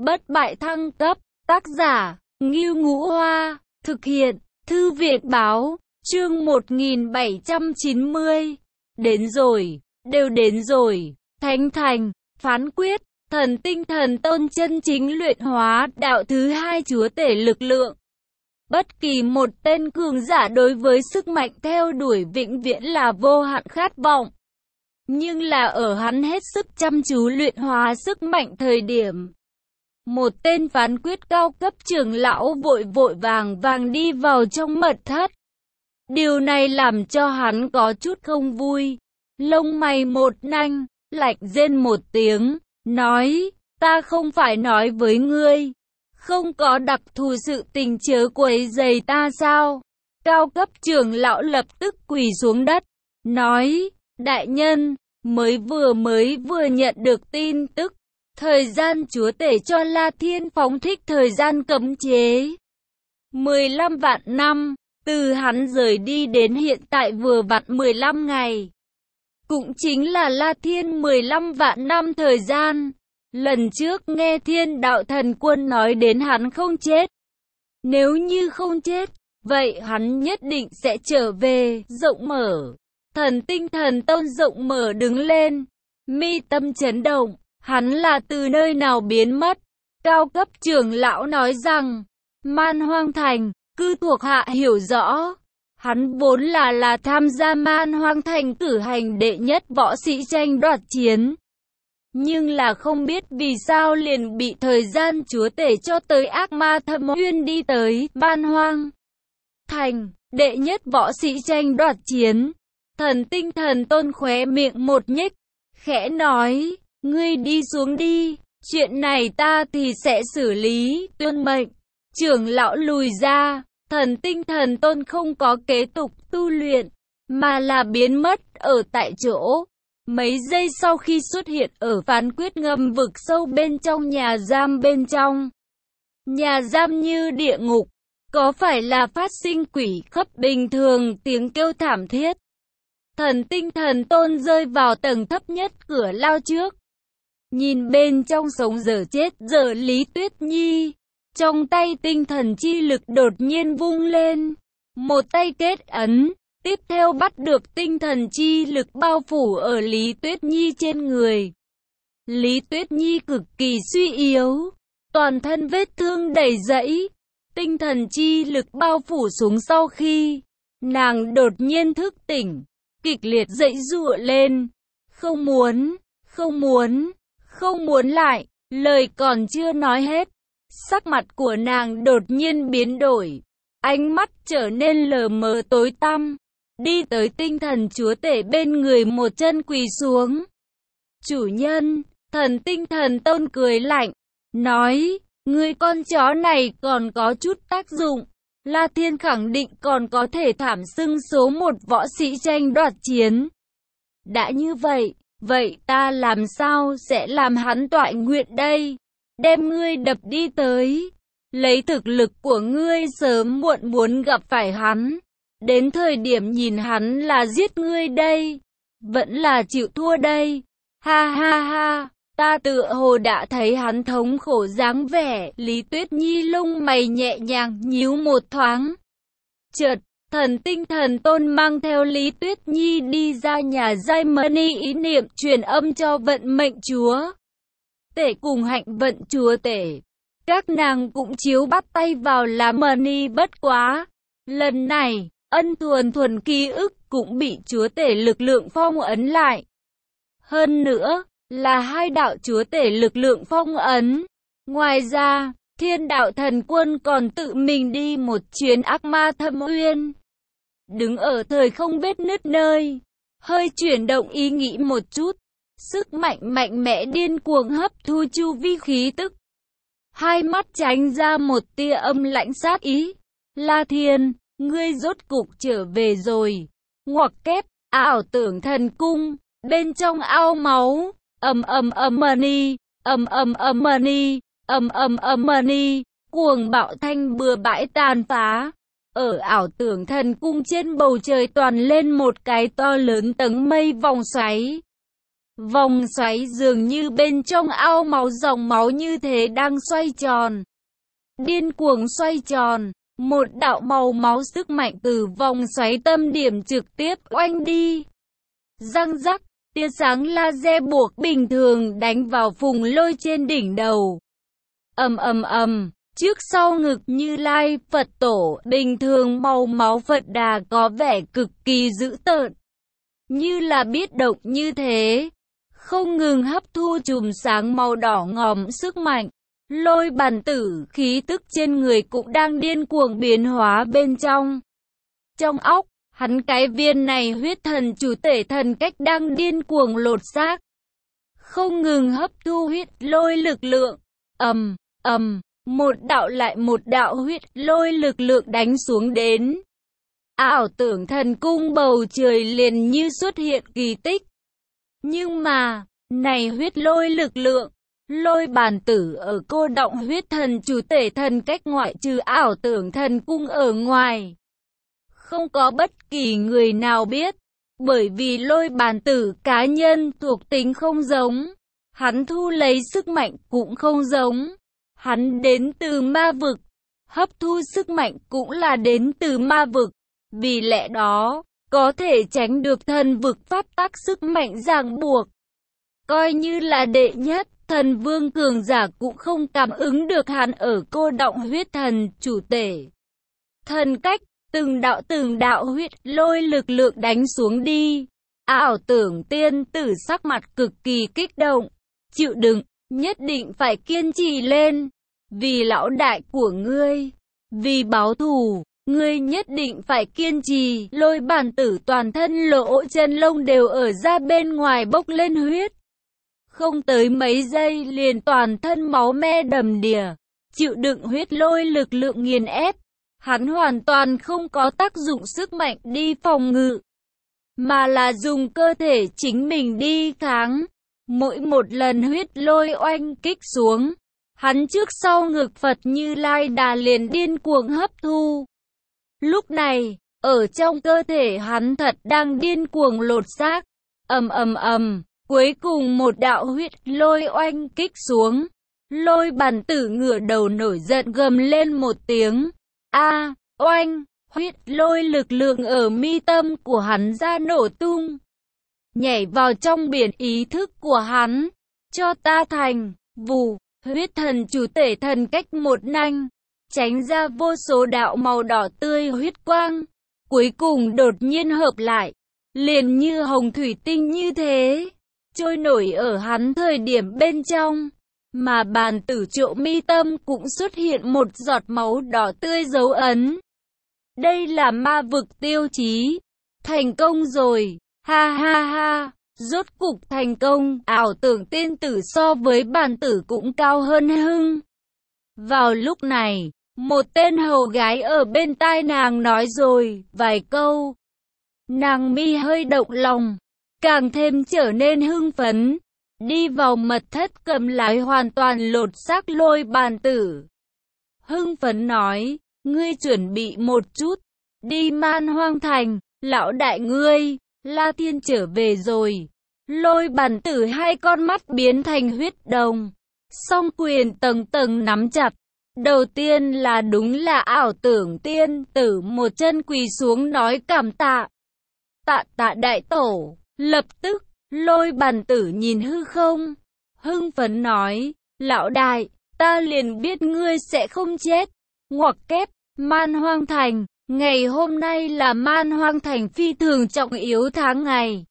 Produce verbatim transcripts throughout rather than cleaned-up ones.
Bất bại thăng cấp, tác giả, Ngưu Ngũ Hoa, thực hiện, Thư viện Báo, chương một nghìn bảy trăm chín mươi. Đến rồi, đều đến rồi, Thánh Thành, phán quyết, thần tinh thần tôn chân chính luyện hóa đạo thứ hai chúa tể lực lượng. Bất kỳ một tên cường giả đối với sức mạnh theo đuổi vĩnh viễn là vô hạn khát vọng. Nhưng là ở hắn hết sức chăm chú luyện hóa sức mạnh thời điểm. Một tên phán quyết cao cấp trưởng lão vội vội vàng vàng đi vào trong mật thất. Điều này làm cho hắn có chút không vui. Lông mày một nanh, lạnh rên một tiếng, nói, ta không phải nói với ngươi. Không có đặc thù sự tình chớ quấy rầy ta sao? Cao cấp trưởng lão lập tức quỳ xuống đất, nói, đại nhân, mới vừa mới vừa nhận được tin tức. Thời gian chúa tể cho La Thiên phóng thích thời gian cấm chế. mười lăm vạn năm, từ hắn rời đi đến hiện tại vừa vặn mười lăm ngày. Cũng chính là La Thiên mười lăm vạn năm thời gian. Lần trước nghe Thiên Đạo Thần Quân nói đến hắn không chết. Nếu như không chết, vậy hắn nhất định sẽ trở về, rộng mở. Thần tinh thần tôn rộng mở đứng lên, mi tâm chấn động. Hắn là từ nơi nào biến mất? Cao cấp trưởng lão nói rằng, Man Hoang Thành, cư thuộc hạ hiểu rõ. Hắn vốn là là tham gia Man Hoang Thành cử hành đệ nhất võ sĩ tranh đoạt chiến. Nhưng là không biết vì sao liền bị thời gian chúa tể cho tới ác ma thâm uyên đi tới Man Hoang Thành, đệ nhất võ sĩ tranh đoạt chiến. Thần tinh thần tôn khóe miệng một nhếch, khẽ nói, ngươi đi xuống đi, chuyện này ta thì sẽ xử lý, tuân mệnh. Trưởng lão lùi ra, thần tinh thần tôn không có kế tục tu luyện, mà là biến mất ở tại chỗ. Mấy giây sau khi xuất hiện ở phán quyết ngầm vực sâu bên trong nhà giam bên trong. Nhà giam như địa ngục, có phải là phát sinh quỷ khắp bình thường tiếng kêu thảm thiết. Thần tinh thần tôn rơi vào tầng thấp nhất cửa lao trước. Nhìn bên trong sống dở chết dở Lý Tuyết Nhi. Trong tay tinh thần chi lực đột nhiên vung lên. Một tay kết ấn. Tiếp theo bắt được tinh thần chi lực bao phủ ở Lý Tuyết Nhi trên người. Lý Tuyết Nhi cực kỳ suy yếu. Toàn thân vết thương đầy rẫy. Tinh thần chi lực bao phủ xuống sau khi nàng đột nhiên thức tỉnh. Kịch liệt dãy giụa lên. Không muốn, không muốn, không muốn lại. Lời còn chưa nói hết. Sắc mặt của nàng đột nhiên biến đổi. Ánh mắt trở nên lờ mờ tối tăm. Đi tới tinh thần chúa tể bên người một chân quỳ xuống. Chủ nhân, thần tinh thần tôn cười lạnh. Nói, người con chó này còn có chút tác dụng. La Thiên khẳng định còn có thể thảm xưng số một võ sĩ tranh đoạt chiến. Đã như vậy, vậy ta làm sao sẽ làm hắn toại nguyện đây? Đem ngươi đập đi tới. Lấy thực lực của ngươi sớm muộn muốn gặp phải hắn. Đến thời điểm nhìn hắn là giết ngươi đây. Vẫn là chịu thua đây. Ha ha ha. Ta tựa hồ đã thấy hắn thống khổ dáng vẻ. Lý Tuyết Nhi lông mày nhẹ nhàng nhíu một thoáng. Chợt, thần tinh thần tôn mang theo Lý Tuyết Nhi đi ra nhà giai mani ý niệm truyền âm cho vận mệnh chúa tể cùng hạnh vận chúa tể. Các nàng cũng chiếu bắt tay vào làm mani bất quá. Lần này, ân thuần thuần ký ức cũng bị chúa tể lực lượng phong ấn lại. Hơn nữa, là hai đạo chúa tể lực lượng phong ấn. Ngoài ra, Thiên Đạo Thần Quân còn tự mình đi một chuyến ác ma thâm uyên. Đứng ở thời không biết nứt nơi, hơi chuyển động ý nghĩ một chút. Sức mạnh mạnh mẽ điên cuồng hấp thu chu vi khí tức. Hai mắt tránh ra một tia âm lãnh sát ý. La Thiên, ngươi rốt cục trở về rồi. Ngoặc kép, ảo tưởng thần cung, bên trong ao máu. Ầm ầm ầm mani, ầm ầm ầm mani, ầm ầm ầm mani, cuồng bạo thanh bừa bãi tàn phá. Ở ảo tưởng thần cung trên bầu trời toàn lên một cái to lớn tầng mây vòng xoáy. Vòng xoáy dường như bên trong ao máu, dòng máu như thế đang xoay tròn. Điên cuồng xoay tròn, một đạo màu máu sức mạnh từ vòng xoáy tâm điểm trực tiếp oanh đi. Răng rắc, tia sáng laser buộc bình thường đánh vào Phùng Lôi trên đỉnh đầu. Ầm ầm ầm, trước sau ngực Như Lai Phật Tổ bình thường màu máu Phật Đà có vẻ cực kỳ dữ tợn. Như là biết động như thế, không ngừng hấp thu chùm sáng màu đỏ ngòm sức mạnh. Lôi Bản Tử khí tức trên người cũng đang điên cuồng biến hóa bên trong. Trong óc, hắn cái viên này huyết thần chủ tể thần cách đang điên cuồng lột xác. Không ngừng hấp thu huyết lôi lực lượng. Ầm, ầm, một đạo lại một đạo huyết lôi lực lượng đánh xuống đến. Ảo tưởng thần cung bầu trời liền như xuất hiện kỳ tích. Nhưng mà, này huyết lôi lực lượng, Lôi Bản Tử ở cô động huyết thần chủ tể thần cách ngoại trừ ảo tưởng thần cung ở ngoài. Không có bất kỳ người nào biết, bởi vì Lôi Bản Tử cá nhân thuộc tính không giống. Hắn thu lấy sức mạnh cũng không giống. Hắn đến từ ma vực, hấp thu sức mạnh cũng là đến từ ma vực. Vì lẽ đó, có thể tránh được thần vực pháp tắc sức mạnh ràng buộc. Coi như là đệ nhất, thần vương cường giả cũng không cảm ứng được hắn ở cô động huyết thần chủ tể thần cách, từng đạo từng đạo huyết lôi lực lượng đánh xuống đi. Ảo tưởng tiên tử sắc mặt cực kỳ kích động, chịu đựng, nhất định phải kiên trì lên, vì lão đại của ngươi, vì báo thù, ngươi nhất định phải kiên trì. Lôi Bản Tử toàn thân lỗ chân lông đều ở ra bên ngoài bốc lên huyết. Không tới mấy giây liền toàn thân máu me đầm đìa, chịu đựng huyết lôi lực lượng nghiền ép. Hắn hoàn toàn không có tác dụng sức mạnh đi phòng ngự, mà là dùng cơ thể chính mình đi kháng. Mỗi một lần huyết lôi oanh kích xuống, hắn trước sau ngực Phật Như Lai Đà liền điên cuồng hấp thu. Lúc này, ở trong cơ thể hắn thật đang điên cuồng lột xác. Ầm ầm ầm, cuối cùng một đạo huyết lôi oanh kích xuống. Lôi Bản Tử ngửa đầu nổi giận gầm lên một tiếng. A, oanh, huyết lôi lực lượng ở mi tâm của hắn ra nổ tung, nhảy vào trong biển ý thức của hắn. Cho ta thành, vù, huyết thần chủ tể thần cách một nanh, tránh ra vô số đạo màu đỏ tươi huyết quang, cuối cùng đột nhiên hợp lại, liền như hồng thủy tinh như thế, trôi nổi ở hắn thời điểm bên trong. Mà Bản Tử chỗ mi tâm cũng xuất hiện một giọt máu đỏ tươi dấu ấn. Đây là ma vực tiêu chí. Thành công rồi, ha ha ha, rốt cục thành công. Ảo tưởng tiên tử so với Bản Tử cũng cao hơn hưng. Vào lúc này, một tên hầu gái ở bên tai nàng nói rồi vài câu. Nàng mi hơi động lòng, càng thêm trở nên hưng phấn. Đi vào mật thất cầm lái hoàn toàn lột xác Lôi Bản Tử. Hưng phấn nói, ngươi chuẩn bị một chút, đi Man Hoang Thành, lão đại ngươi, La Thiên trở về rồi. Lôi Bản Tử hai con mắt biến thành huyết đồng, song quyền tầng tầng nắm chặt. Đầu tiên là đúng là ảo tưởng tiên tử một chân quỳ xuống nói cảm tạ. Tạ tạ đại tổ, lập tức. Lôi Bản Tử nhìn hư không, hưng phấn nói, lão đại, ta liền biết ngươi sẽ không chết. Ngoặc kép, Man Hoang Thành, ngày hôm nay là Man Hoang Thành phi thường trọng yếu tháng ngày.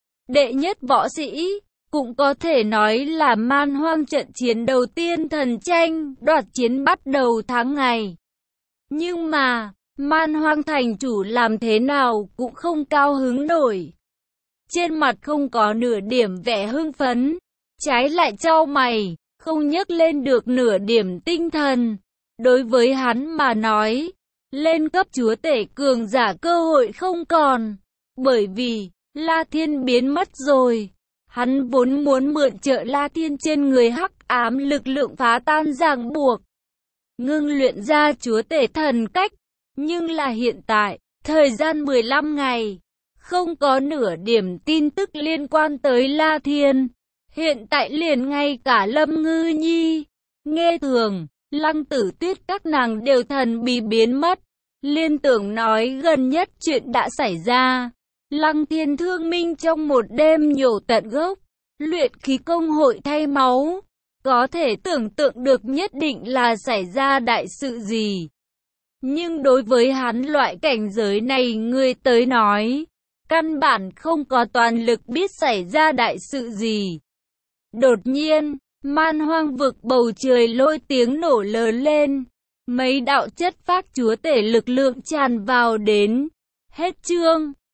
Đệ nhất võ sĩ, cũng có thể nói là Man Hoang trận chiến đầu tiên thần tranh, đoạt chiến bắt đầu tháng ngày. Nhưng mà, Man Hoang Thành chủ làm thế nào cũng không cao hứng nổi. Trên mặt không có nửa điểm vẻ hưng phấn, trái lại chau mày, không nhấc lên được nửa điểm tinh thần. Đối với hắn mà nói, lên cấp chúa tể cường giả cơ hội không còn, bởi vì La Thiên biến mất rồi. Hắn vốn muốn mượn trợ La Thiên trên người hắc ám lực lượng phá tan ràng buộc, ngưng luyện ra chúa tể thần cách, nhưng là hiện tại, thời gian mười lăm ngày, không có nửa điểm tin tức liên quan tới La Thiên. Hiện tại liền ngay cả Lâm Ngư Nhi, Nghe Thường, Lăng Tử Tuyết các nàng đều thần bí biến mất. Liên Tưởng nói gần nhất chuyện đã xảy ra. Lăng Thiên thương minh trong một đêm nhổ tận gốc, luyện khí công hội thay máu. Có thể tưởng tượng được nhất định là xảy ra đại sự gì. Nhưng đối với hắn loại cảnh giới này người tới nói, căn bản không có toàn lực biết xảy ra đại sự gì. Đột nhiên, man hoang vực bầu trời lôi tiếng nổ lớn lên. Mấy đạo chất phác chúa tể lực lượng tràn vào đến. Hết chương.